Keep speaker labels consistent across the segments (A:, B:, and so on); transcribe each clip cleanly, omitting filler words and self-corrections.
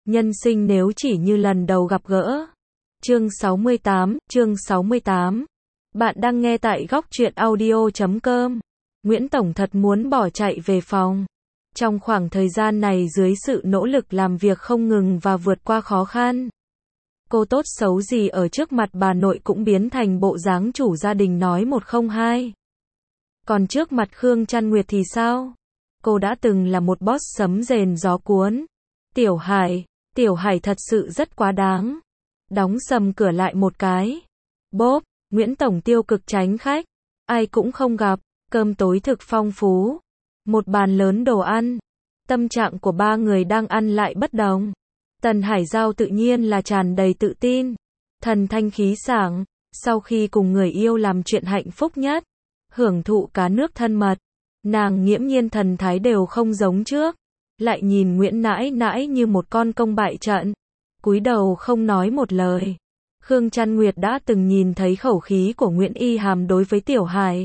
A: Nhân sinh nếu chỉ như lần đầu gặp gỡ. Chương 68. Bạn đang nghe tại góc truyện audio.com. Nguyễn Tổng thật muốn bỏ chạy về phòng. Trong khoảng thời gian này dưới sự nỗ lực làm việc không ngừng và vượt qua khó khăn, cô tốt xấu gì ở trước mặt bà nội cũng biến thành bộ dáng chủ gia đình nói một không hai. Còn trước mặt Khương Trăn Nguyệt thì sao? Cô đã từng là một boss sấm rền gió cuốn. Tiểu Hải thật sự rất quá đáng. Đóng sầm cửa lại một cái. Bốp, Nguyễn Tổng tiêu cực tránh khách. Ai cũng không gặp, cơm tối thực phong phú. Một bàn lớn đồ ăn. Tâm trạng của ba người đang ăn lại bất đồng. Tần Hải Giao tự nhiên là tràn đầy tự tin. Thần thanh khí sảng, sau khi cùng người yêu làm chuyện hạnh phúc nhất, hưởng thụ cá nước thân mật, nàng nghiễm nhiên thần thái đều không giống trước. Lại nhìn Nguyễn nãi nãi như một con công bại trận, cúi đầu không nói một lời. Khương Trăn Nguyệt đã từng nhìn thấy khẩu khí của Nguyễn Y Hàm đối với Tiểu Hải.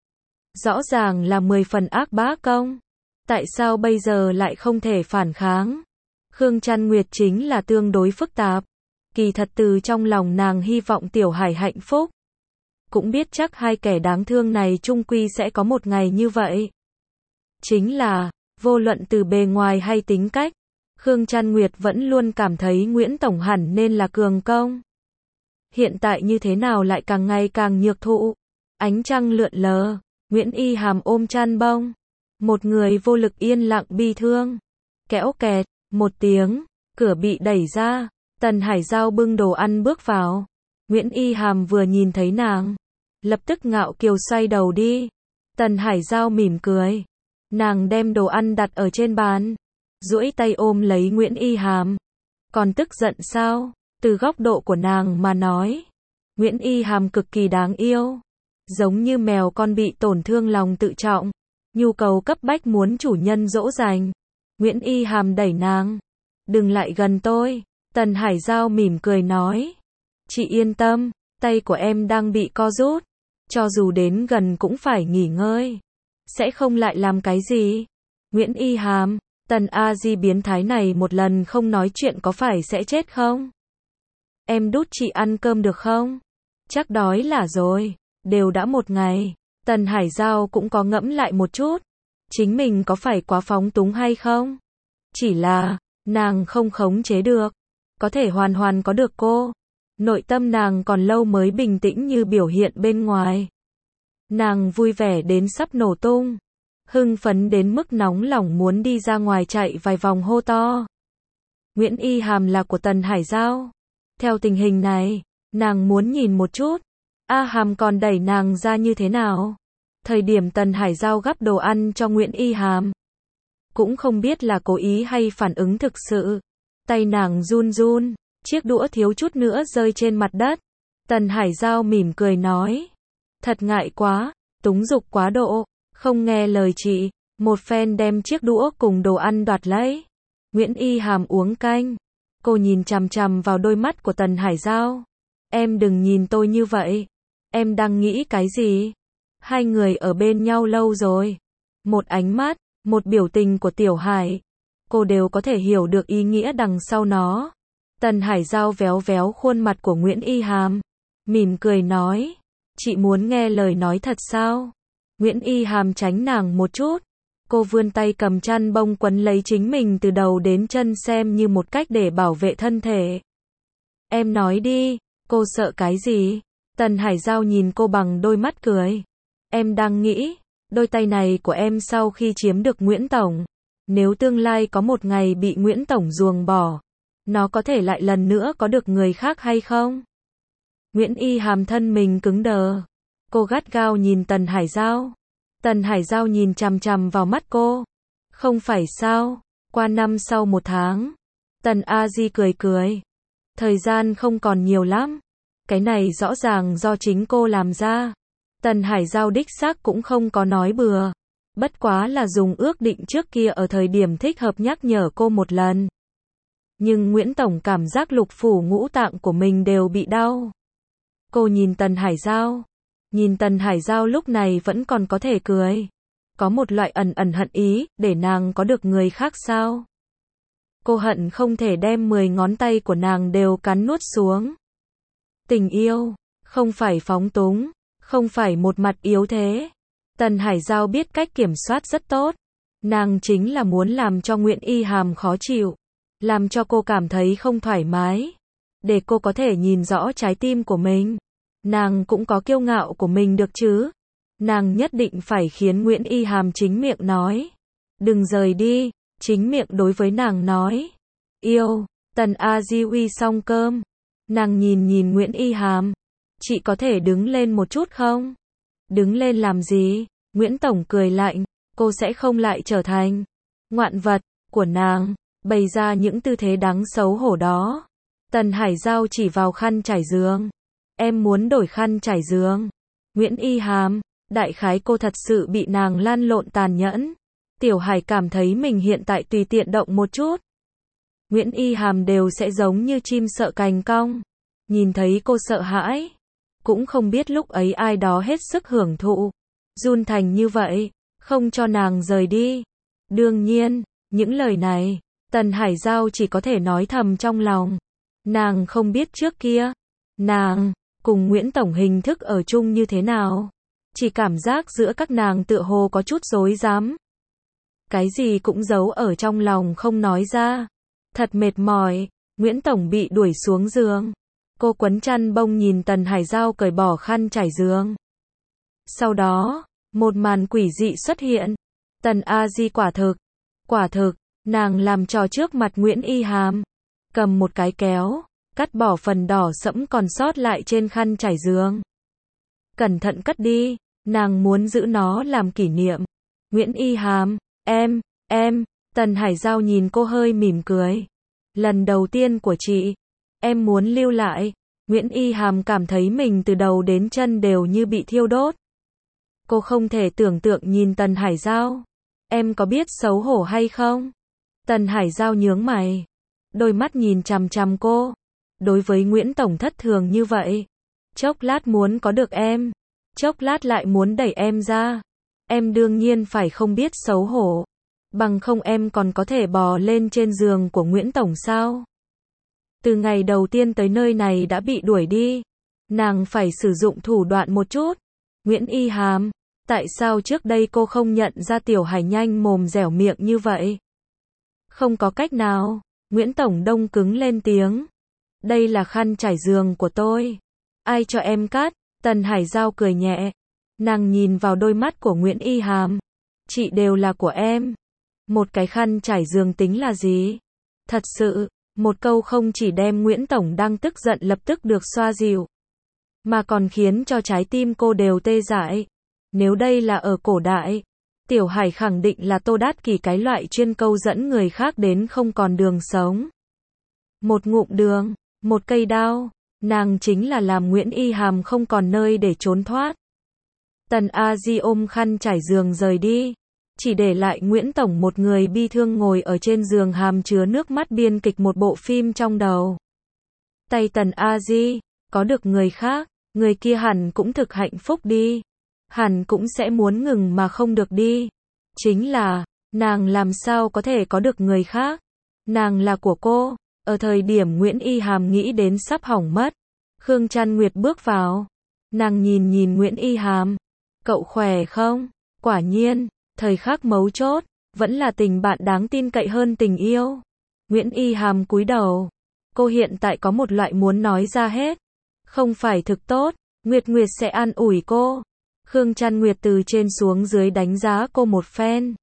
A: Rõ ràng là 10 phần ác bá công. Tại sao bây giờ lại không thể phản kháng? Khương Trăn Nguyệt chính là tương đối phức tạp. Kỳ thật từ trong lòng nàng hy vọng Tiểu Hải hạnh phúc. Cũng biết chắc hai kẻ đáng thương này chung quy sẽ có một ngày như vậy. Chính là, vô luận từ bề ngoài hay tính cách, Khương Trăn Nguyệt vẫn luôn cảm thấy Nguyễn Tổng hẳn nên là cường công. Hiện tại như thế nào lại càng ngày càng nhược thụ. Ánh trăng lượn lờ, Nguyễn Y Hàm ôm chăn bông. Một người vô lực yên lặng bi thương. Kéo kẹt, một tiếng, cửa bị đẩy ra. Tần Hải Giao bưng đồ ăn bước vào. Nguyễn Y Hàm vừa nhìn thấy nàng, lập tức ngạo kiều xoay đầu đi. Tần Hải Giao mỉm cười. Nàng đem đồ ăn đặt ở trên bàn, duỗi tay ôm lấy Nguyễn Y Hàm. Còn tức giận sao? Từ góc độ của nàng mà nói, Nguyễn Y Hàm cực kỳ đáng yêu. Giống như mèo con bị tổn thương lòng tự trọng, nhu cầu cấp bách muốn chủ nhân dỗ dành. Nguyễn Y Hàm đẩy nàng. Đừng lại gần tôi. Tần Hải Giao mỉm cười nói. Chị yên tâm, tay của em đang bị co rút. Cho dù đến gần cũng phải nghỉ ngơi. Sẽ không lại làm cái gì. Nguyễn Y Hàm, Tần A Di biến thái này một lần không nói chuyện có phải sẽ chết không? Em đút chị ăn cơm được không? Chắc đói là rồi. Đều đã một ngày. Tần Hải Giao cũng có ngẫm lại một chút. Chính mình có phải quá phóng túng hay không? Chỉ là, nàng không khống chế được. Có thể hoàn có được cô. Nội tâm nàng còn lâu mới bình tĩnh như biểu hiện bên ngoài. Nàng vui vẻ đến sắp nổ tung. Hưng phấn đến mức nóng lòng muốn đi ra ngoài chạy vài vòng hô to. Nguyễn Y Hàm là của Tần Hải Giao. Theo tình hình này, nàng muốn nhìn một chút. A Hàm còn đẩy nàng ra như thế nào? Thời điểm Tần Hải Giao gắp đồ ăn cho Nguyễn Y Hàm, cũng không biết là cố ý hay phản ứng thực sự. Tay nàng run run, chiếc đũa thiếu chút nữa rơi trên mặt đất. Tần Hải Giao mỉm cười nói. Thật ngại quá, túng dục quá độ, không nghe lời chị. Một phen đem chiếc đũa cùng đồ ăn đoạt lấy. Nguyễn Y Hàm uống canh. Cô nhìn chằm chằm vào đôi mắt của Tần Hải Giao. Em đừng nhìn tôi như vậy. Em đang nghĩ cái gì? Hai người ở bên nhau lâu rồi. Một ánh mắt, một biểu tình của Tiểu Hải, cô đều có thể hiểu được ý nghĩa đằng sau nó. Tần Hải Giao véo véo khuôn mặt của Nguyễn Y Hàm, mỉm cười nói. Chị muốn nghe lời nói thật sao? Nguyễn Y Hàm tránh nàng một chút. Cô vươn tay cầm chăn bông quấn lấy chính mình từ đầu đến chân xem như một cách để bảo vệ thân thể. Em nói đi, cô sợ cái gì? Tần Hải Giao nhìn cô bằng đôi mắt cười. Em đang nghĩ, đôi tay này của em sau khi chiếm được Nguyễn Tổng, nếu tương lai có một ngày bị Nguyễn Tổng ruồng bỏ, nó có thể lại lần nữa có được người khác hay không? Nguyễn Y Hàm thân mình cứng đờ. Cô gắt gao nhìn Tần Hải Giao. Tần Hải Giao nhìn chằm chằm vào mắt cô. Không phải sao, qua năm sau 1 tháng. Tần A Di cười cười. Thời gian không còn nhiều lắm. Cái này rõ ràng do chính cô làm ra. Tần Hải Giao đích xác cũng không có nói bừa. Bất quá là dùng ước định trước kia ở thời điểm thích hợp nhắc nhở cô một lần. Nhưng Nguyễn Tổng cảm giác lục phủ ngũ tạng của mình đều bị đau. Cô nhìn Tần Hải Giao. Nhìn Tần Hải Giao lúc này vẫn còn có thể cười. Có một loại ẩn ẩn hận ý, để nàng có được người khác sao? Cô hận không thể đem 10 ngón tay của nàng đều cắn nuốt xuống. Tình yêu, không phải phóng túng, không phải một mặt yếu thế. Tần Hải Giao biết cách kiểm soát rất tốt. Nàng chính là muốn làm cho Nguyễn Y Hàm khó chịu, làm cho cô cảm thấy không thoải mái, để cô có thể nhìn rõ trái tim của mình. Nàng cũng có kiêu ngạo của mình được chứ. Nàng nhất định phải khiến Nguyễn Y Hàm chính miệng nói, đừng rời đi, chính miệng đối với nàng nói, yêu. Tần A Di uy xong cơm, nàng nhìn Nguyễn Y Hàm, chị có thể đứng lên một chút không? Đứng lên làm gì? Nguyễn Tổng cười lạnh, cô sẽ không lại trở thành ngoạn vật của nàng, bày ra những tư thế đáng xấu hổ đó. Tần Hải Giao chỉ vào khăn trải giường. Em muốn đổi khăn trải giường. Nguyễn Y Hàm, đại khái cô thật sự bị nàng lăn lộn tàn nhẫn. Tiểu Hải cảm thấy mình hiện tại tùy tiện động một chút, Nguyễn Y Hàm đều sẽ giống như chim sợ cành cong. Nhìn thấy cô sợ hãi, cũng không biết lúc ấy ai đó hết sức hưởng thụ, run thành như vậy, không cho nàng rời đi. Đương nhiên, những lời này, Tần Hải Giao chỉ có thể nói thầm trong lòng. Nàng không biết trước kia, nàng cùng Nguyễn Tổng hình thức ở chung như thế nào. Chỉ cảm giác giữa các nàng tựa hồ có chút rối rắm. Cái gì cũng giấu ở trong lòng không nói ra. Thật mệt mỏi, Nguyễn Tổng bị đuổi xuống giường. Cô quấn chăn bông nhìn Tần Hải Giao cởi bỏ khăn trải giường. Sau đó, một màn quỷ dị xuất hiện. Tần A Di quả thực, nàng làm trò trước mặt Nguyễn Y Hàm. Cầm một cái kéo, cắt bỏ phần đỏ sẫm còn sót lại trên khăn trải giường. Cẩn thận cắt đi, nàng muốn giữ nó làm kỷ niệm. Nguyễn Y Hàm, em, Tần Hải Giao nhìn cô hơi mỉm cười. Lần đầu tiên của chị, em muốn lưu lại. Nguyễn Y Hàm cảm thấy mình từ đầu đến chân đều như bị thiêu đốt. Cô không thể tưởng tượng nhìn Tần Hải Giao. Em có biết xấu hổ hay không? Tần Hải Giao nhướng mày, đôi mắt nhìn chằm chằm cô. Đối với Nguyễn Tổng thất thường như vậy, chốc lát muốn có được em, chốc lát lại muốn đẩy em ra. Em đương nhiên phải không biết xấu hổ, bằng không em còn có thể bò lên trên giường của Nguyễn Tổng sao? Từ ngày đầu tiên tới nơi này đã bị đuổi đi, nàng phải sử dụng thủ đoạn một chút. Nguyễn Y Hàm, tại sao trước đây cô không nhận ra Tiểu Hải nhanh mồm dẻo miệng như vậy? Không có cách nào, Nguyễn Tổng đông cứng lên tiếng. Đây là khăn trải giường của tôi. Ai cho em cắt? Tần Hải Giao cười nhẹ. Nàng nhìn vào đôi mắt của Nguyễn Y Hàm. Chị đều là của em. Một cái khăn trải giường tính là gì? Thật sự, một câu không chỉ đem Nguyễn Tổng đang tức giận lập tức được xoa dịu, mà còn khiến cho trái tim cô đều tê dại. Nếu đây là ở cổ đại, Tiểu Hải khẳng định là Tô Đát Kỷ cái loại chuyên câu dẫn người khác đến không còn đường sống. Một ngụm đường, một cây đao, nàng chính là làm Nguyễn Y Hàm không còn nơi để trốn thoát. Tần A Di ôm khăn trải giường rời đi, chỉ để lại Nguyễn Tổng một người bi thương ngồi ở trên giường hàm chứa nước mắt biên kịch một bộ phim trong đầu. Tay Tần A Di, có được người khác, người kia hẳn cũng thực hạnh phúc đi. Hẳn cũng sẽ muốn ngừng mà không được đi. Chính là, nàng làm sao có thể có được người khác? Nàng là của cô. Ở thời điểm Nguyễn Y Hàm nghĩ đến sắp hỏng mất, Khương Trăn Nguyệt bước vào. Nàng nhìn Nguyễn Y Hàm. Cậu khỏe không? Quả nhiên, thời khắc mấu chốt, vẫn là tình bạn đáng tin cậy hơn tình yêu. Nguyễn Y Hàm cúi đầu. Cô hiện tại có một loại muốn nói ra hết. Không phải thực tốt, Nguyệt sẽ an ủi cô. Khương Trăn Nguyệt từ trên xuống dưới đánh giá cô một phen.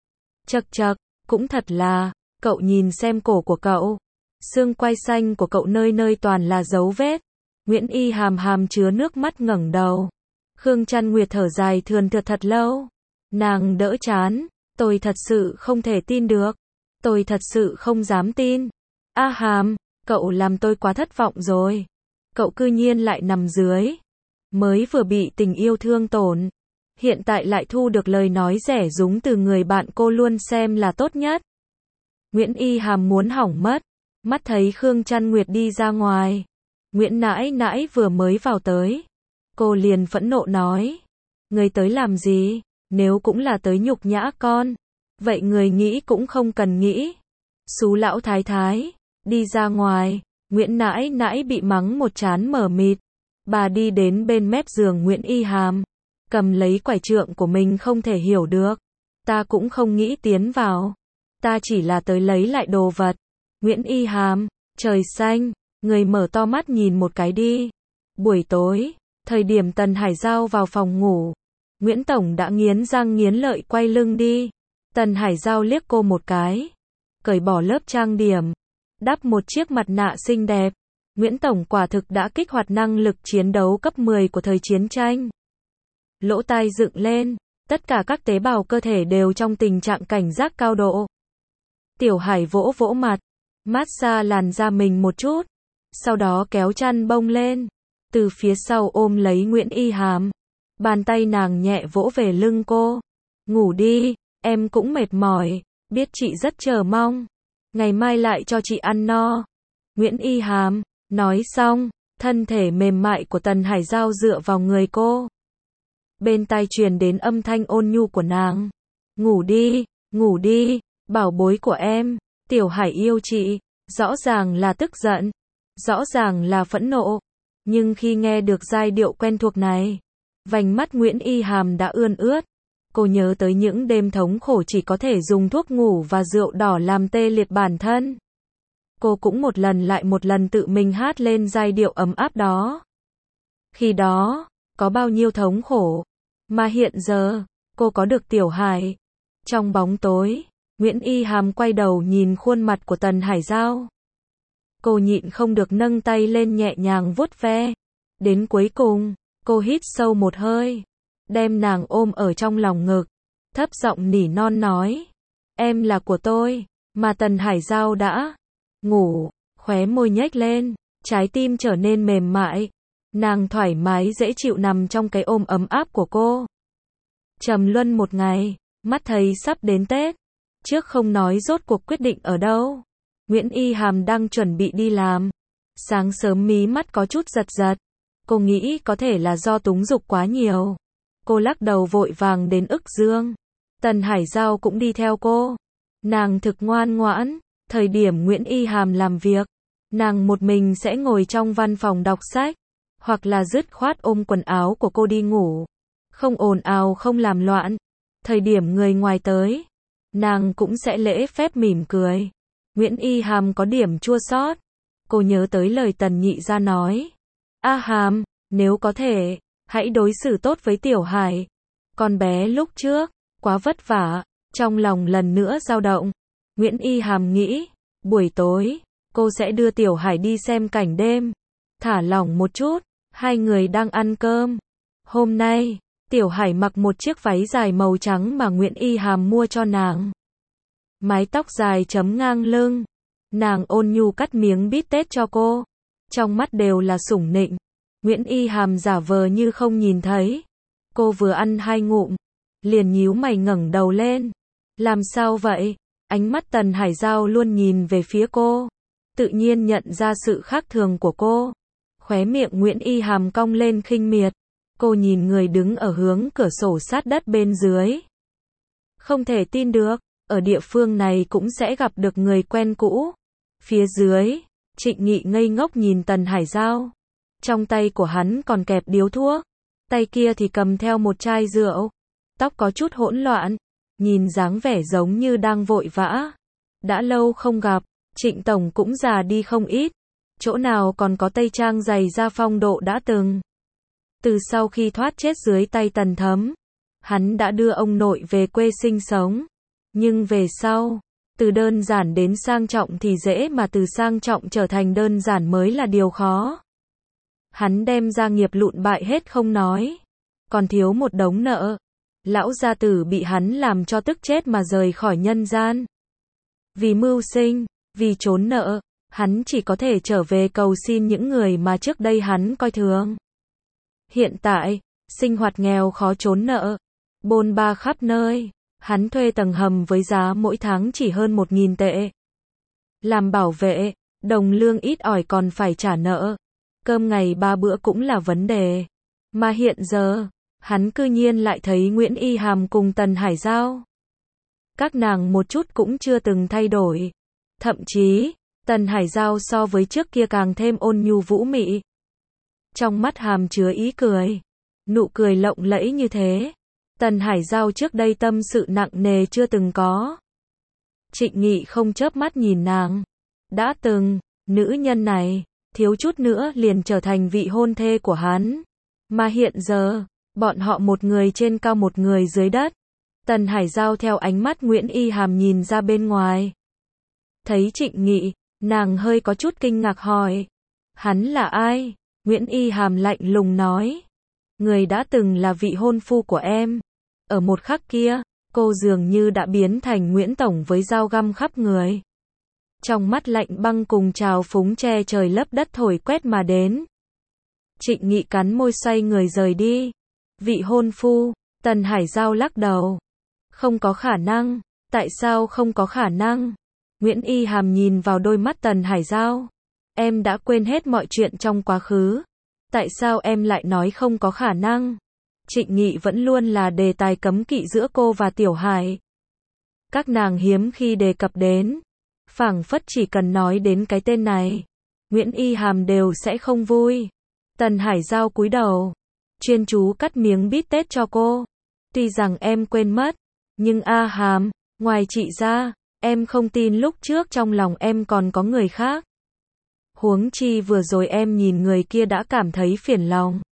A: Chậc, cũng thật là, cậu nhìn xem cổ của cậu. Xương quai xanh của cậu nơi nơi toàn là dấu vết. Nguyễn Y Hàm hàm chứa nước mắt ngẩng đầu. Khương Trăn Nguyệt thở dài thườn thượt thật lâu. Nàng đỡ chán. Tôi thật sự không thể tin được. Tôi thật sự không dám tin. A Hàm, cậu làm tôi quá thất vọng rồi. Cậu cư nhiên lại nằm dưới. Mới vừa bị tình yêu thương tổn, hiện tại lại thu được lời nói rẻ rúng từ người bạn cô luôn xem là tốt nhất. Nguyễn Y Hàm muốn hỏng mất, mắt thấy Khương Trăn Nguyệt đi ra ngoài. Nguyễn nãi nãi vừa mới vào tới. Cô liền phẫn nộ nói. Người tới làm gì? Nếu cũng là tới nhục nhã con, vậy người nghĩ cũng không cần nghĩ. Xú lão thái thái, đi ra ngoài. Nguyễn nãi nãi bị mắng một trán mờ mịt. Bà đi đến bên mép giường Nguyễn Y Hàm, cầm lấy quải trượng của mình không thể hiểu được. Ta cũng không nghĩ tiến vào. Ta chỉ là tới lấy lại đồ vật. Nguyễn Y Hàm, trời xanh, người mở to mắt nhìn một cái đi. Buổi tối, thời điểm Tần Hải Giao vào phòng ngủ, Nguyễn Tổng đã nghiến răng nghiến lợi quay lưng đi. Tần Hải Giao liếc cô một cái, cởi bỏ lớp trang điểm, đắp một chiếc mặt nạ xinh đẹp. Nguyễn Tổng quả thực đã kích hoạt năng lực chiến đấu cấp 10 của thời chiến tranh. Lỗ tai dựng lên, tất cả các tế bào cơ thể đều trong tình trạng cảnh giác cao độ. Tiểu Hải vỗ vỗ mặt, massage làn da mình một chút, sau đó kéo chăn bông lên, từ phía sau ôm lấy Nguyễn Y Hàm. Bàn tay nàng nhẹ vỗ về lưng cô. Ngủ đi, em cũng mệt mỏi, biết chị rất chờ mong. Ngày mai lại cho chị ăn no. Nguyễn Y Hàm, nói xong, thân thể mềm mại của Tần Hải Giao dựa vào người cô. Bên tai truyền đến âm thanh ôn nhu của nàng. Ngủ đi, bảo bối của em. Tiểu Hải yêu chị, rõ ràng là tức giận, rõ ràng là phẫn nộ. Nhưng khi nghe được giai điệu quen thuộc này, vành mắt Nguyễn Y Hàm đã ươn ướt. Cô nhớ tới những đêm thống khổ chỉ có thể dùng thuốc ngủ và rượu đỏ làm tê liệt bản thân. Cô cũng một lần lại một lần tự mình hát lên giai điệu ấm áp đó. Khi đó, có bao nhiêu thống khổ, mà hiện giờ, cô có được Tiểu Hải. Trong bóng tối, Nguyễn Y Hàm quay đầu nhìn khuôn mặt của Tần Hải Giao. Cô nhịn không được nâng tay lên nhẹ nhàng vuốt ve. Đến cuối cùng, cô hít sâu một hơi, đem nàng ôm ở trong lòng ngực, thấp giọng nỉ non nói. Em là của tôi, mà Tần Hải Giao đã ngủ, khóe môi nhếch lên, trái tim trở nên mềm mại. Nàng thoải mái dễ chịu nằm trong cái ôm ấm áp của cô. Trầm luân một ngày, mắt thấy sắp đến Tết. Trước không nói rốt cuộc quyết định ở đâu. Nguyễn Y Hàm đang chuẩn bị đi làm. Sáng sớm mí mắt có chút giật giật. Cô nghĩ có thể là do túng dục quá nhiều. Cô lắc đầu vội vàng đến Ức Dương. Tần Hải Giao cũng đi theo cô. Nàng thực ngoan ngoãn. Thời điểm Nguyễn Y Hàm làm việc, nàng một mình sẽ ngồi trong văn phòng đọc sách, hoặc là dứt khoát ôm quần áo của cô đi ngủ. Không ồn ào không làm loạn. Thời điểm người ngoài tới, nàng cũng sẽ lễ phép mỉm cười. Nguyễn Y Hàm có điểm chua xót. Cô nhớ tới lời Tần nhị gia nói. A Hàm, nếu có thể, hãy đối xử tốt với Tiểu Hải. Con bé lúc trước, quá vất vả. Trong lòng lần nữa dao động. Nguyễn Y Hàm nghĩ, buổi tối, cô sẽ đưa Tiểu Hải đi xem cảnh đêm. Thả lỏng một chút, hai người đang ăn cơm. Hôm nay, Tiểu Hải mặc một chiếc váy dài màu trắng mà Nguyễn Y Hàm mua cho nàng. Mái tóc dài chấm ngang lưng. Nàng ôn nhu cắt miếng bít tết cho cô. Trong mắt đều là sủng nịnh. Nguyễn Y Hàm giả vờ như không nhìn thấy. Cô vừa ăn 2 ngụm, liền nhíu mày ngẩng đầu lên. Làm sao vậy? Ánh mắt Tần Hải Giao luôn nhìn về phía cô. Tự nhiên nhận ra sự khác thường của cô. Khóe miệng Nguyễn Y Hàm cong lên khinh miệt. Cô nhìn người đứng ở hướng cửa sổ sát đất bên dưới. Không thể tin được, ở địa phương này cũng sẽ gặp được người quen cũ. Phía dưới, Trịnh Nghị ngây ngốc nhìn Tần Hải Giao. Trong tay của hắn còn kẹp điếu thuốc. Tay kia thì cầm theo một chai rượu. Tóc có chút hỗn loạn. Nhìn dáng vẻ giống như đang vội vã. Đã lâu không gặp, Trịnh Tổng cũng già đi không ít. Chỗ nào còn có tây trang dày da phong độ đã từng. Từ sau khi thoát chết dưới tay Tần Thấm, hắn đã đưa ông nội về quê sinh sống. Nhưng về sau, từ đơn giản đến sang trọng thì dễ mà từ sang trọng trở thành đơn giản mới là điều khó. Hắn đem gia nghiệp lụn bại hết không nói, còn thiếu một đống nợ. Lão gia tử bị hắn làm cho tức chết mà rời khỏi nhân gian. Vì mưu sinh, vì trốn nợ, hắn chỉ có thể trở về cầu xin những người mà trước đây hắn coi thường. Hiện tại, sinh hoạt nghèo khó trốn nợ, bôn ba khắp nơi, hắn thuê tầng hầm với giá mỗi tháng chỉ hơn 1.000 tệ. Làm bảo vệ, đồng lương ít ỏi còn phải trả nợ. Cơm ngày 3 bữa cũng là vấn đề. Mà hiện giờ, hắn cư nhiên lại thấy Nguyễn Y Hàm cùng Tần Hải Giao. Các nàng một chút cũng chưa từng thay đổi. Thậm chí, Tần Hải Giao so với trước kia càng thêm ôn nhu vũ mị. Trong mắt hàm chứa ý cười. Nụ cười lộng lẫy như thế. Tần Hải Giao trước đây tâm sự nặng nề chưa từng có. Trịnh Nghị không chớp mắt nhìn nàng. Đã từng, nữ nhân này, thiếu chút nữa liền trở thành vị hôn thê của hắn. Mà hiện giờ, bọn họ một người trên cao một người dưới đất. Tần Hải Giao theo ánh mắt Nguyễn Y Hàm nhìn ra bên ngoài. Thấy Trịnh Nghị, nàng hơi có chút kinh ngạc hỏi. Hắn là ai? Nguyễn Y Hàm lạnh lùng nói. Người đã từng là vị hôn phu của em. Ở một khắc kia, cô dường như đã biến thành Nguyễn Tổng với dao găm khắp người. Trong mắt lạnh băng cùng trào phúng che trời lấp đất thổi quét mà đến. Trịnh Nghị cắn môi xoay người rời đi. Vị hôn phu, Tần Hải Giao lắc đầu. Không có khả năng. Tại sao không có khả năng? Nguyễn Y Hàm nhìn vào đôi mắt Tần Hải Giao. Em đã quên hết mọi chuyện trong quá khứ. Tại sao em lại nói không có khả năng? Trịnh Nghị vẫn luôn là đề tài cấm kỵ giữa cô và Tiểu Hải. Các nàng hiếm khi đề cập đến. Phảng phất chỉ cần nói đến cái tên này, Nguyễn Y Hàm đều sẽ không vui. Tần Hải Giao cúi đầu, chuyên chú cắt miếng bít tết cho cô. Tuy rằng em quên mất, nhưng A Hàm, ngoài chị ra, em không tin lúc trước trong lòng em còn có người khác. Huống chi vừa rồi em nhìn người kia đã cảm thấy phiền lòng.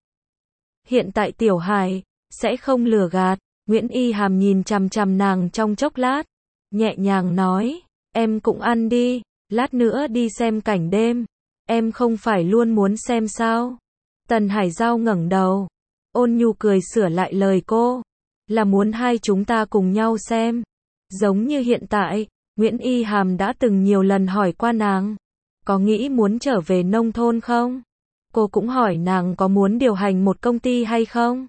A: Hiện tại Tiểu Hải sẽ không lừa gạt. Nguyễn Y Hàm nhìn chằm chằm nàng trong chốc lát, nhẹ nhàng nói, em cũng ăn đi, lát nữa đi xem cảnh đêm. Em không phải luôn muốn xem sao? Tần Hải Giao ngẩng đầu, ôn nhu cười sửa lại lời cô, là muốn hai chúng ta cùng nhau xem. Giống như hiện tại, Nguyễn Y Hàm đã từng nhiều lần hỏi qua nàng, có nghĩ muốn trở về nông thôn không? Cô cũng hỏi nàng có muốn điều hành một công ty hay không?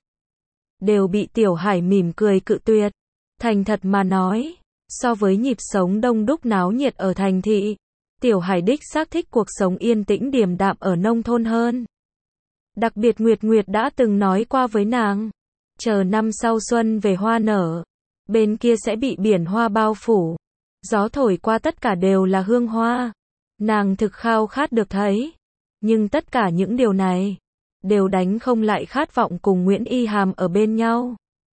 A: Đều bị Tiểu Hải mỉm cười cự tuyệt. Thành thật mà nói, so với nhịp sống đông đúc náo nhiệt ở thành thị, Tiểu Hải đích xác thích cuộc sống yên tĩnh điềm đạm ở nông thôn hơn. Đặc biệt Nguyệt Nguyệt đã từng nói qua với nàng, chờ năm sau xuân về hoa nở, bên kia sẽ bị biển hoa bao phủ, gió thổi qua tất cả đều là hương hoa. Nàng thực khao khát được thấy, nhưng tất cả những điều này đều đánh không lại khát vọng cùng Nguyễn Y Hàm ở bên nhau.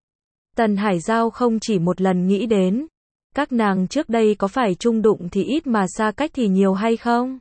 A: Tần Hải Giao không chỉ một lần nghĩ đến, các nàng trước đây có phải chung đụng thì ít mà xa cách thì nhiều hay không?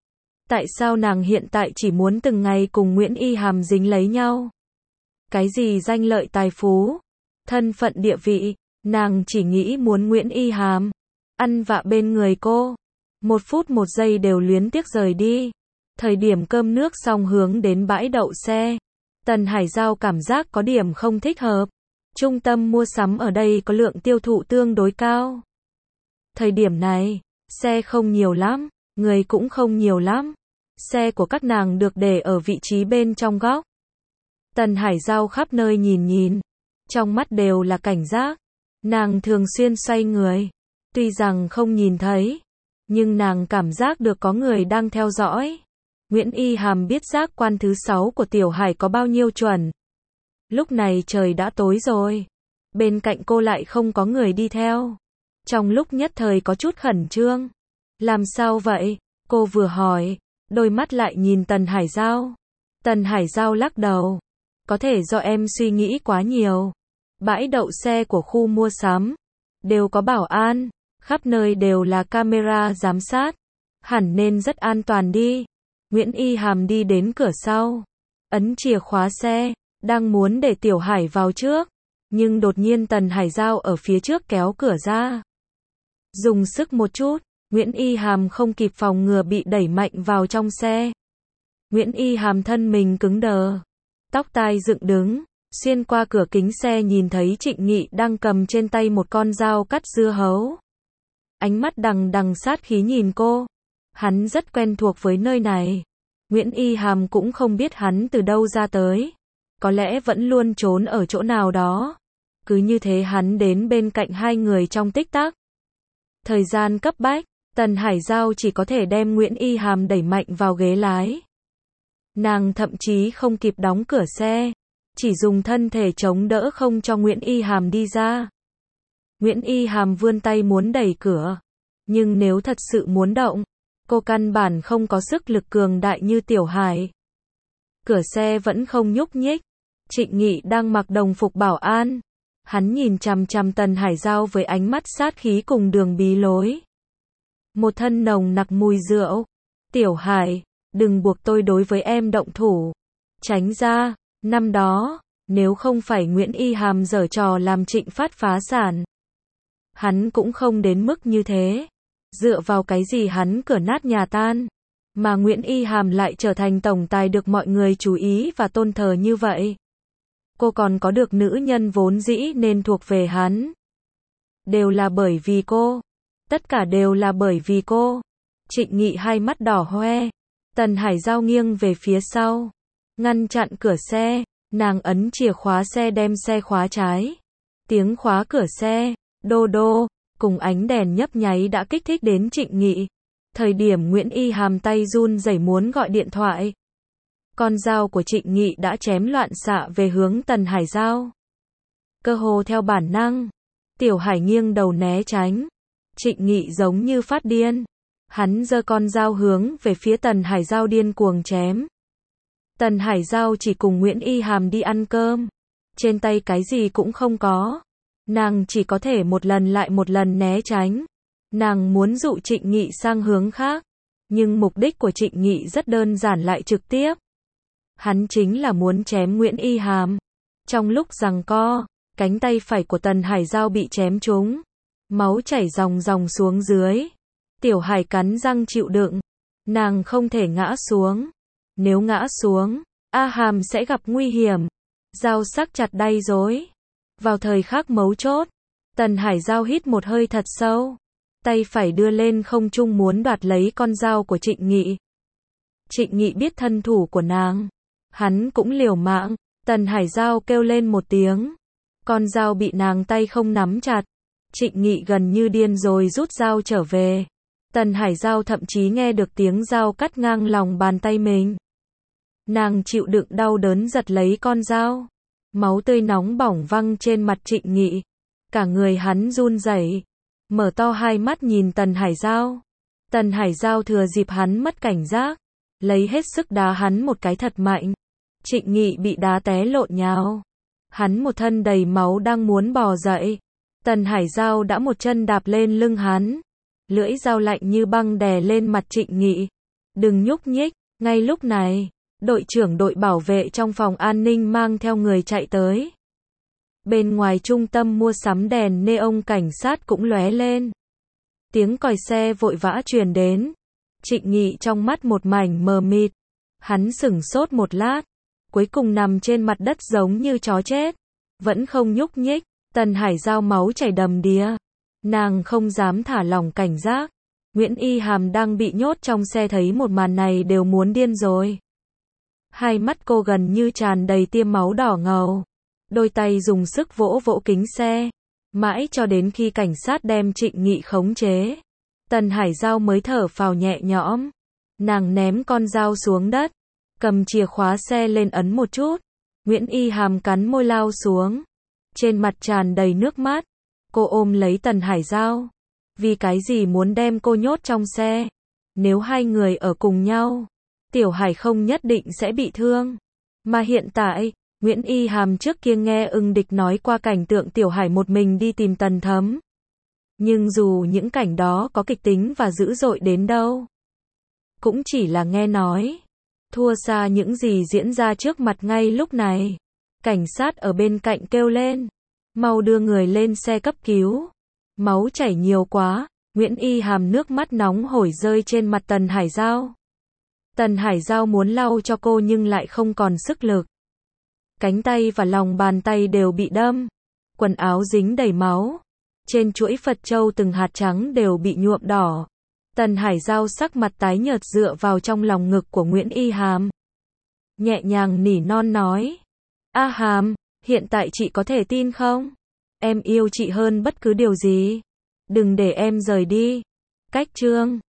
A: Tại sao nàng hiện tại chỉ muốn từng ngày cùng Nguyễn Y Hàm dính lấy nhau? Cái gì danh lợi tài phú, thân phận địa vị, nàng chỉ nghĩ muốn Nguyễn Y Hàm ăn vạ bên người cô. Một phút một giây đều luyến tiếc rời đi. Thời điểm cơm nước xong hướng đến bãi đậu xe, Tần Hải Giao cảm giác có điểm không thích hợp. Trung tâm mua sắm ở đây có lượng tiêu thụ tương đối cao. Thời điểm này, xe không nhiều lắm, người cũng không nhiều lắm. Xe của các nàng được để ở vị trí bên trong góc. Tần Hải Giao khắp nơi nhìn nhìn, trong mắt đều là cảnh giác. Nàng thường xuyên xoay người, tuy rằng không nhìn thấy, nhưng nàng cảm giác được có người đang theo dõi. Nguyễn Y Hàm biết giác quan thứ 6 của Tiểu Hải có bao nhiêu chuẩn. Lúc này trời đã tối rồi, bên cạnh cô lại không có người đi theo. Trong lúc nhất thời có chút khẩn trương. Làm sao vậy? Cô vừa hỏi, đôi mắt lại nhìn Tần Hải Giao. Tần Hải Giao lắc đầu. Có thể do em suy nghĩ quá nhiều. Bãi đậu xe của khu mua sắm đều có bảo an, khắp nơi đều là camera giám sát, hẳn nên rất an toàn đi. Nguyễn Y Hàm đi đến cửa sau, ấn chìa khóa xe, đang muốn để Tiểu Hải vào trước, nhưng đột nhiên Tần Hải Giao ở phía trước kéo cửa ra. Dùng sức một chút, Nguyễn Y Hàm không kịp phòng ngừa bị đẩy mạnh vào trong xe. Nguyễn Y Hàm thân mình cứng đờ, tóc tai dựng đứng, xuyên qua cửa kính xe nhìn thấy Trịnh Nghị đang cầm trên tay một con dao cắt dưa hấu. Ánh mắt đằng đằng sát khí nhìn cô. Hắn rất quen thuộc với nơi này. Nguyễn Y Hàm cũng không biết hắn từ đâu ra tới. Có lẽ vẫn luôn trốn ở chỗ nào đó. Cứ như thế hắn đến bên cạnh hai người trong tích tắc. Thời gian cấp bách, Tần Hải Giao chỉ có thể đem Nguyễn Y Hàm đẩy mạnh vào ghế lái. Nàng thậm chí không kịp đóng cửa xe, chỉ dùng thân thể chống đỡ không cho Nguyễn Y Hàm đi ra. Nguyễn Y Hàm vươn tay muốn đẩy cửa, Nhưng nếu thật sự muốn động, cô căn bản không có sức lực cường đại như Tiểu Hải. Cửa xe vẫn không nhúc nhích. Trịnh Nghị đang mặc đồng phục bảo an. Hắn nhìn chằm chằm Tần Hải Giao với ánh mắt sát khí cùng đường bí lối. Một thân nồng nặc mùi rượu. Tiểu Hải, đừng buộc tôi đối với em động thủ. Tránh ra, năm đó, nếu không phải Nguyễn Y Hàm giở trò làm Trịnh Phát phá sản, hắn cũng không đến mức như thế. Dựa vào cái gì hắn cửa nát nhà tan, mà Nguyễn Y Hàm lại trở thành tổng tài được mọi người chú ý và tôn thờ như vậy. Cô còn có được nữ nhân vốn dĩ nên thuộc về hắn. Đều là bởi vì cô. Tất cả đều là bởi vì cô. Trịnh Nghị hai mắt đỏ hoe. Tần Hải Giao nghiêng về phía sau, ngăn chặn cửa xe. Nàng ấn chìa khóa xe đem xe khóa trái. Tiếng khóa cửa xe, đô đô, cùng ánh đèn nhấp nháy đã kích thích đến Trịnh Nghị. Thời điểm Nguyễn Y Hàm tay run rẩy muốn gọi điện thoại. Con dao của Trịnh Nghị đã chém loạn xạ về hướng Tần Hải Giao. Cơ hồ theo bản năng, Tiểu Hải nghiêng đầu né tránh. Trịnh Nghị giống như phát điên. Hắn giơ con dao hướng về phía Tần Hải Giao điên cuồng chém. Tần Hải Giao chỉ cùng Nguyễn Y Hàm đi ăn cơm. Trên tay cái gì cũng không có. Nàng chỉ có thể một lần lại một lần né tránh. Nàng muốn dụ Trịnh Nghị sang hướng khác. Nhưng mục đích của Trịnh Nghị rất đơn giản lại trực tiếp. Hắn chính là muốn chém Nguyễn Y Hàm. Trong lúc giằng co, cánh tay phải của Tần Hải Giao bị chém trúng. Máu chảy ròng ròng xuống dưới. Tiểu Hải cắn răng chịu đựng. Nàng không thể ngã xuống. Nếu ngã xuống, A Hàm sẽ gặp nguy hiểm. Dao sắc chặt đay rối. Vào thời khắc mấu chốt, Tần Hải Giao hít một hơi thật sâu. Tay phải đưa lên không trung muốn đoạt lấy con dao của Trịnh Nghị. Trịnh Nghị biết thân thủ của nàng. Hắn cũng liều mạng. Tần Hải Giao kêu lên một tiếng. Con dao bị nàng tay không nắm chặt. Trịnh Nghị gần như điên rồi rút dao trở về. Tần Hải Giao thậm chí nghe được tiếng dao cắt ngang lòng bàn tay mình. Nàng chịu đựng đau đớn giật lấy con dao. Máu tươi nóng bỏng văng trên mặt Trịnh Nghị. Cả người hắn run rẩy, mở to hai mắt nhìn Tần Hải Giao. Tần Hải Giao thừa dịp hắn mất cảnh giác, lấy hết sức đá hắn một cái thật mạnh. Trịnh Nghị bị đá té lộn nhào. Hắn một thân đầy máu đang muốn bò dậy. Tần Hải Giao đã một chân đạp lên lưng hắn. Lưỡi dao lạnh như băng đè lên mặt Trịnh Nghị. Đừng nhúc nhích. Ngay lúc này, đội trưởng đội bảo vệ trong phòng an ninh mang theo người chạy tới. Bên ngoài trung tâm mua sắm đèn neon cảnh sát cũng lóe lên. Tiếng còi xe vội vã truyền đến. Trịnh Nghị trong mắt một mảnh mờ mịt. Hắn sửng sốt một lát. Cuối cùng nằm trên mặt đất giống như chó chết. Vẫn không nhúc nhích. Tần Hải Giao máu chảy đầm đìa. Nàng không dám thả lỏng cảnh giác. Nguyễn Y Hàm đang bị nhốt trong xe thấy một màn này đều muốn điên rồi. Hai mắt cô gần như tràn đầy tia máu đỏ ngầu. Đôi tay dùng sức vỗ vỗ kính xe. Mãi cho đến khi cảnh sát đem Trịnh Nghị khống chế. Tần Hải Giao mới thở phào nhẹ nhõm. Nàng ném con dao xuống đất. Cầm chìa khóa xe lên ấn một chút. Nguyễn Y Hàm cắn môi lao xuống. Trên mặt tràn đầy nước mắt. Cô ôm lấy Tần Hải Giao. Vì cái gì muốn đem cô nhốt trong xe? Nếu hai người ở cùng nhau, Tiểu Hải không nhất định sẽ bị thương. Mà hiện tại, Nguyễn Y Hàm trước kia nghe Ưng Địch nói qua cảnh tượng Tiểu Hải một mình đi tìm Tần Thấm. Nhưng dù những cảnh đó có kịch tính và dữ dội đến đâu, cũng chỉ là nghe nói. Thua xa những gì diễn ra trước mặt ngay lúc này. Cảnh sát ở bên cạnh kêu lên. Mau đưa người lên xe cấp cứu. Máu chảy nhiều quá. Nguyễn Y Hàm nước mắt nóng hổi rơi trên mặt Tần Hải Giao. Tần Hải Giao muốn lau cho cô nhưng lại không còn sức lực. Cánh tay và lòng bàn tay đều bị đâm. Quần áo dính đầy máu. Trên chuỗi Phật châu từng hạt trắng đều bị nhuộm đỏ. Tần Hải Giao sắc mặt tái nhợt dựa vào trong lòng ngực của Nguyễn Y Hàm. Nhẹ nhàng nỉ non nói. A Hàm, hiện tại chị có thể tin không? Em yêu chị hơn bất cứ điều gì. Đừng để em rời đi. Cách chương